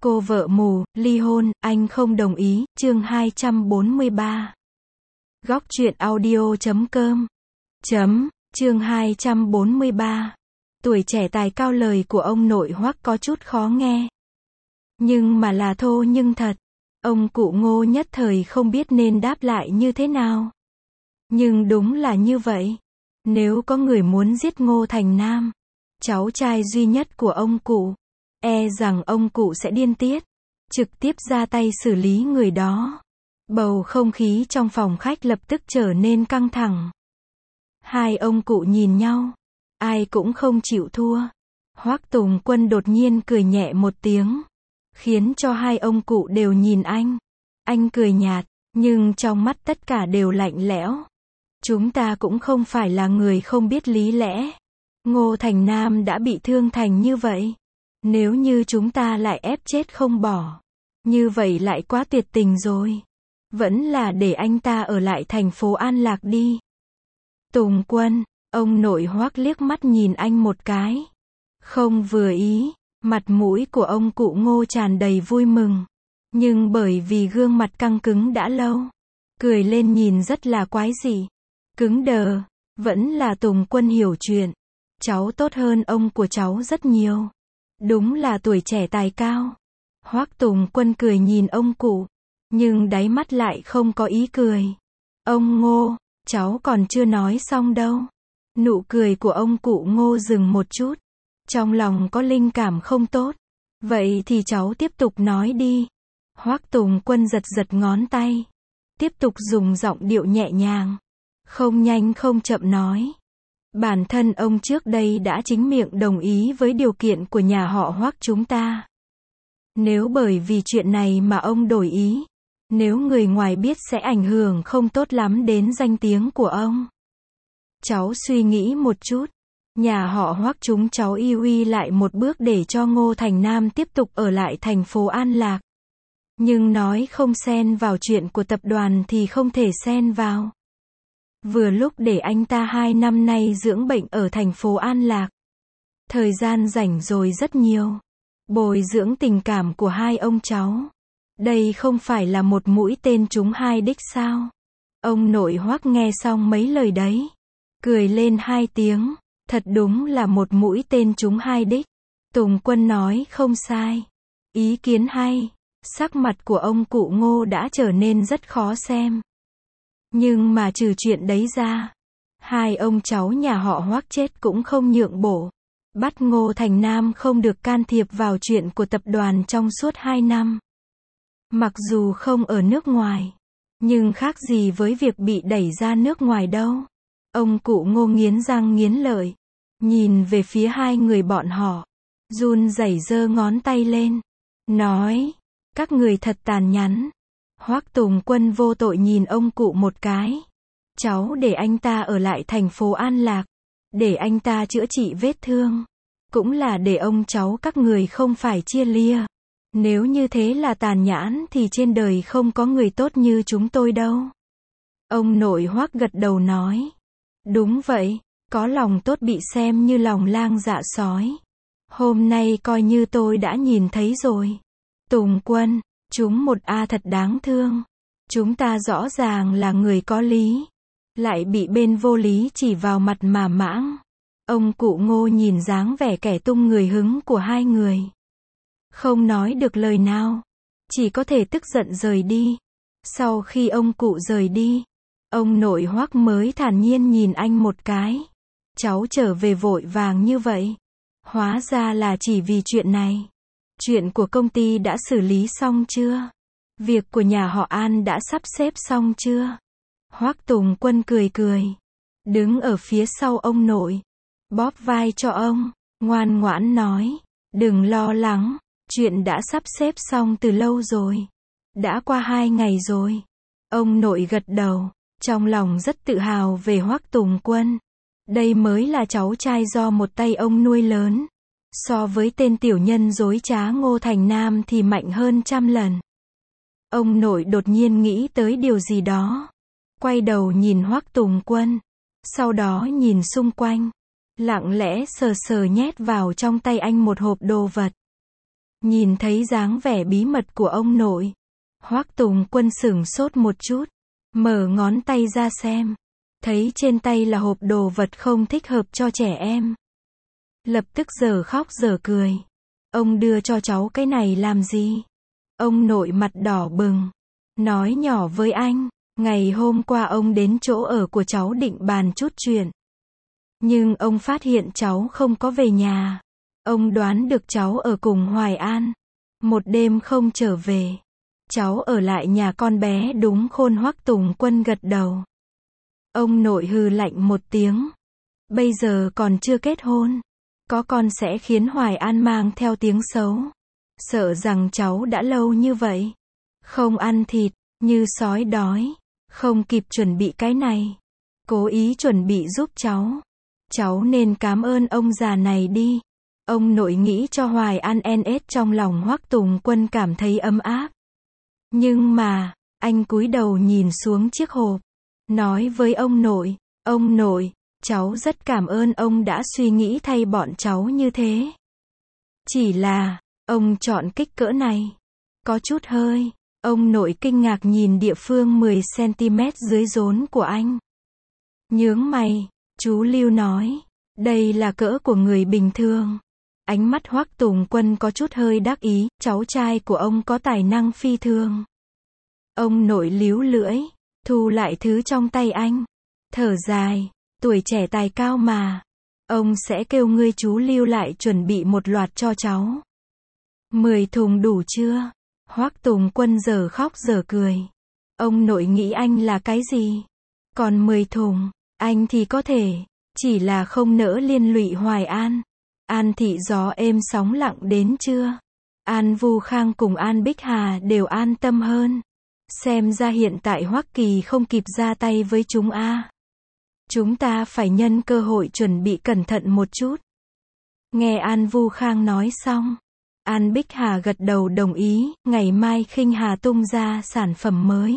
Cô vợ mù, ly hôn, anh không đồng ý, chương 243. Góc truyện audio.com Chương 243. Tuổi trẻ tài cao, lời của ông nội Hoắc có chút khó nghe. Nhưng mà là thô nhưng thật. Ông cụ Ngô nhất thời không biết nên đáp lại như thế nào. Nhưng đúng là như vậy. Nếu có người muốn giết Ngô Thành Nam, cháu trai duy nhất của ông cụ, e rằng ông cụ sẽ điên tiết, trực tiếp ra tay xử lý người đó. Bầu không khí trong phòng khách lập tức trở nên căng thẳng. Hai ông cụ nhìn nhau, ai cũng không chịu thua. Hoắc Tùng Quân đột nhiên cười nhẹ một tiếng, khiến cho hai ông cụ đều nhìn anh. Anh cười nhạt, nhưng trong mắt tất cả đều lạnh lẽo. Chúng ta cũng không phải là người không biết lý lẽ. Ngô Thành Nam đã bị thương thành như vậy. Nếu như chúng ta lại ép chết không bỏ, như vậy lại quá tuyệt tình rồi. Vẫn là để anh ta ở lại thành phố An Lạc đi. Tùng Quân, ông nội Hoắc liếc mắt nhìn anh một cái. Không vừa ý, mặt mũi của ông cụ Ngô tràn đầy vui mừng. Nhưng bởi vì gương mặt căng cứng đã lâu, cười lên nhìn rất là quái dị, cứng đờ. Vẫn là Tùng Quân hiểu chuyện. Cháu tốt hơn ông của cháu rất nhiều. Đúng là tuổi trẻ tài cao. Hoắc Tùng Quân cười nhìn ông cụ, nhưng đáy mắt lại không có ý cười. Ông Ngô, cháu còn chưa nói xong đâu. Nụ cười của ông cụ Ngô dừng một chút. Trong lòng có linh cảm không tốt. Vậy thì cháu tiếp tục nói đi. Hoắc Tùng Quân giật giật ngón tay, tiếp tục dùng giọng điệu nhẹ nhàng, không nhanh không chậm nói. Bản thân ông trước đây đã chính miệng đồng ý với điều kiện của nhà họ Hoắc chúng ta. Nếu bởi vì chuyện này mà ông đổi ý, nếu người ngoài biết sẽ ảnh hưởng không tốt lắm đến danh tiếng của ông. Cháu suy nghĩ một chút. Nhà họ Hoắc chúng cháu yêu lại một bước để cho Ngô Thành Nam tiếp tục ở lại thành phố An Lạc. Nhưng nói không xen vào chuyện của tập đoàn thì không thể xen vào. Vừa lúc để anh ta 2 năm nay dưỡng bệnh ở thành phố An Lạc. Thời gian rảnh rồi rất nhiều. Bồi dưỡng tình cảm của hai ông cháu. Đây không phải là một mũi tên trúng hai đích sao? Ông nội Hoắc nghe xong mấy lời đấy, cười lên 2 tiếng. Thật đúng là một mũi tên trúng hai đích. Tùng Quân nói không sai. Ý kiến hay. Sắc mặt của ông cụ Ngô đã trở nên rất khó xem. Nhưng mà trừ chuyện đấy ra, hai ông cháu nhà họ Hoắc chết cũng không nhượng bộ. Bắt Ngô Thành Nam không được can thiệp vào chuyện của tập đoàn trong suốt 2 năm. Mặc dù không ở nước ngoài, nhưng khác gì với việc bị đẩy ra nước ngoài đâu. Ông cụ Ngô nghiến răng nghiến lợi, nhìn về phía hai người bọn họ, run rẩy giơ ngón tay lên, nói, các người thật tàn nhẫn. Hoắc Tùng Quân vô tội nhìn ông cụ một cái. Cháu để anh ta ở lại thành phố An Lạc, để anh ta chữa trị vết thương, cũng là để ông cháu các người không phải chia lia. Nếu như thế là tàn nhẫn thì trên đời không có người tốt như chúng tôi đâu. Ông nội Hoắc gật đầu nói, đúng vậy, có lòng tốt bị xem như lòng lang dạ sói. Hôm nay coi như tôi đã nhìn thấy rồi. Tùng Quân, chúng một A thật đáng thương. Chúng ta rõ ràng là người có lý, lại bị bên vô lý chỉ vào mặt mà mãng. Ông cụ Ngô nhìn dáng vẻ kẻ tung người hứng của hai người, không nói được lời nào, chỉ có thể tức giận rời đi. Sau khi ông cụ rời đi, ông nội Hoắc mới thản nhiên nhìn anh một cái. Cháu trở về vội vàng như vậy, hóa ra là chỉ vì chuyện này. Chuyện của công ty đã xử lý xong chưa? Việc của nhà họ An đã sắp xếp xong chưa? Hoắc Tùng Quân cười cười, đứng ở phía sau ông nội, bóp vai cho ông, ngoan ngoãn nói, đừng lo lắng, chuyện đã sắp xếp xong từ lâu rồi. Đã qua 2 ngày rồi. Ông nội gật đầu, trong lòng rất tự hào về Hoắc Tùng Quân. Đây mới là cháu trai do một tay ông nuôi lớn. So với tên tiểu nhân dối trá Ngô Thành Nam thì mạnh hơn 100 lần. Ông nội đột nhiên nghĩ tới điều gì đó, quay đầu nhìn Hoắc Tùng Quân, sau đó nhìn xung quanh, lặng lẽ sờ sờ nhét vào trong tay anh một hộp đồ vật. Nhìn thấy dáng vẻ bí mật của ông nội, Hoắc Tùng Quân sửng sốt một chút, mở ngón tay ra xem, thấy trên tay là hộp đồ vật không thích hợp cho trẻ em. Lập tức dở khóc dở cười. Ông đưa cho cháu cái này làm gì? Ông nội mặt đỏ bừng, nói nhỏ với anh, ngày hôm qua ông đến chỗ ở của cháu định bàn chút chuyện. Nhưng ông phát hiện cháu không có về nhà. Ông đoán được cháu ở cùng Hoài An. Một đêm không trở về. Cháu ở lại nhà con bé đúng khôn. Hoắc Tùng Quân gật đầu. Ông nội hừ lạnh một tiếng. Bây giờ còn chưa kết hôn. Có con sẽ khiến Hoài An mang theo tiếng xấu. Sợ rằng cháu đã lâu như vậy. Không ăn thịt, như sói đói. Không kịp chuẩn bị cái này. Cố ý chuẩn bị giúp cháu. Cháu nên cảm ơn ông già này đi. Ông nội nghĩ cho Hoài An NS. Trong lòng Hoắc Tùng Quân cảm thấy ấm áp. Nhưng mà, anh cúi đầu nhìn xuống chiếc hộp. Nói với ông nội, cháu rất cảm ơn ông đã suy nghĩ thay bọn cháu như thế. Chỉ là, ông chọn kích cỡ này. Có chút hơi. Ông nội kinh ngạc nhìn địa phương 10cm dưới rốn của anh. Nhướng mày, chú Lưu nói, đây là cỡ của người bình thường. Ánh mắt Hoắc Tùng Quân có chút hơi đắc ý, cháu trai của ông có tài năng phi thường. Ông nội líu lưỡi, thu lại thứ trong tay anh. Thở dài, tuổi trẻ tài cao mà. Ông sẽ kêu ngươi chú Lưu lại chuẩn bị một loạt cho cháu. 10 thùng đủ chưa? Hoắc Tùng Quân giờ khóc giờ cười. Ông nội nghĩ anh là cái gì? Còn 10 thùng, anh thì có thể. Chỉ là không nỡ liên lụy Hoài An. An Thị gió êm sóng lặng đến chưa? An Vu Khang cùng An Bích Hà đều an tâm hơn. Xem ra hiện tại Hoắc Kỳ không kịp ra tay với chúng a. Chúng ta phải nhân cơ hội chuẩn bị cẩn thận một chút. Nghe An Vu Khang nói xong, An Bích Hà gật đầu đồng ý, ngày mai Khinh Hà tung ra sản phẩm mới.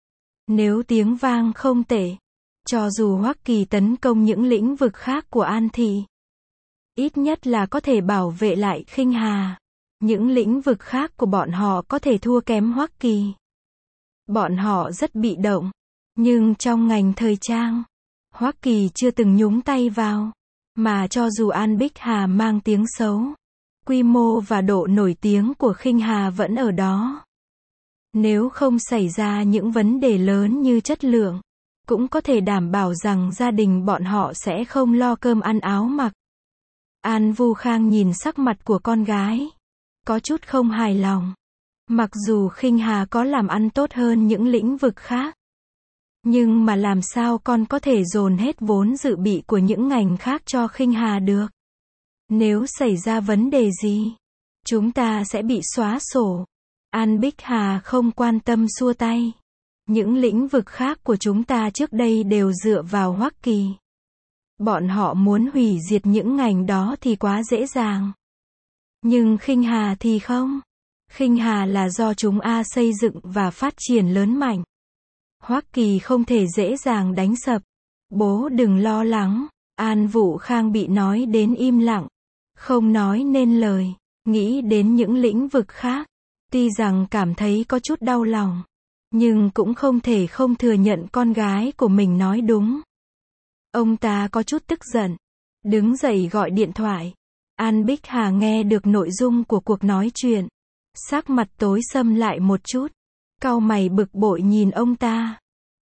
Nếu tiếng vang không tệ, cho dù Hoắc Kỳ tấn công những lĩnh vực khác của An Thị, ít nhất là có thể bảo vệ lại Khinh Hà. Những lĩnh vực khác của bọn họ có thể thua kém Hoắc Kỳ. Bọn họ rất bị động, nhưng trong ngành thời trang, Hoắc Kỳ chưa từng nhúng tay vào. Mà cho dù An Bích Hà mang tiếng xấu, quy mô và độ nổi tiếng của Khinh Hà vẫn ở đó. Nếu không xảy ra những vấn đề lớn như chất lượng, cũng có thể đảm bảo rằng gia đình bọn họ sẽ không lo cơm ăn áo mặc. An Vu Khang nhìn sắc mặt của con gái, có chút không hài lòng. Mặc dù Khinh Hà có làm ăn tốt hơn những lĩnh vực khác, nhưng mà làm sao con có thể dồn hết vốn dự bị của những ngành khác cho Khinh Hà được? Nếu xảy ra vấn đề gì, chúng ta sẽ bị xóa sổ. An Bích Hà không quan tâm xua tay. Những lĩnh vực khác của chúng ta trước đây đều dựa vào Hoắc Kỳ. Bọn họ muốn hủy diệt những ngành đó thì quá dễ dàng. Nhưng Khinh Hà thì không. Khinh Hà là do chúng A xây dựng và phát triển lớn mạnh. Hoắc Kỳ không thể dễ dàng đánh sập. Bố đừng lo lắng. An Vũ Khang bị nói đến im lặng, không nói nên lời, nghĩ đến những lĩnh vực khác. Tuy rằng cảm thấy có chút đau lòng, nhưng cũng không thể không thừa nhận con gái của mình nói đúng. Ông ta có chút tức giận, đứng dậy gọi điện thoại. An Bích Hà nghe được nội dung của cuộc nói chuyện, sắc mặt tối sầm lại một chút, cau mày bực bội nhìn ông ta.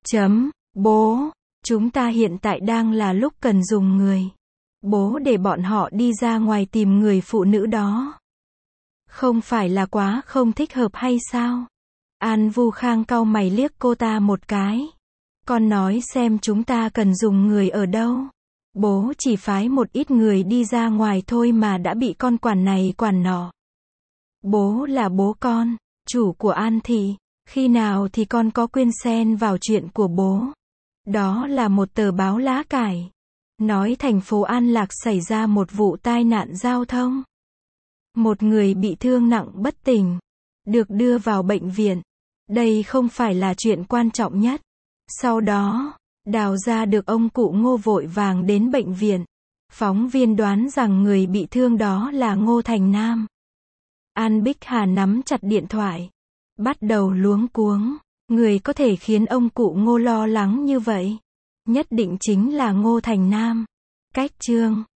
Bố, chúng ta hiện tại đang là lúc cần dùng người. Bố để bọn họ đi ra ngoài tìm người phụ nữ đó. Không phải là quá không thích hợp hay sao? An Vu Khang cau mày liếc cô ta một cái. Con nói xem chúng ta cần dùng người ở đâu. Bố chỉ phái một ít người đi ra ngoài thôi mà đã bị con quản này quản nọ. Bố là bố con, chủ của An Thị. Khi nào thì con có quyền xen vào chuyện của bố? Đó là một tờ báo lá cải. Nói thành phố An Lạc xảy ra một vụ tai nạn giao thông. Một người bị thương nặng bất tỉnh, được đưa vào bệnh viện. Đây không phải là chuyện quan trọng nhất. Sau đó, đào ra được ông cụ Ngô vội vàng đến bệnh viện. Phóng viên đoán rằng người bị thương đó là Ngô Thành Nam. An Bích Hà nắm chặt điện thoại. Bắt đầu luống cuống. Người có thể khiến ông cụ Ngô lo lắng như vậy. Nhất định chính là Ngô Thành Nam. Cách chương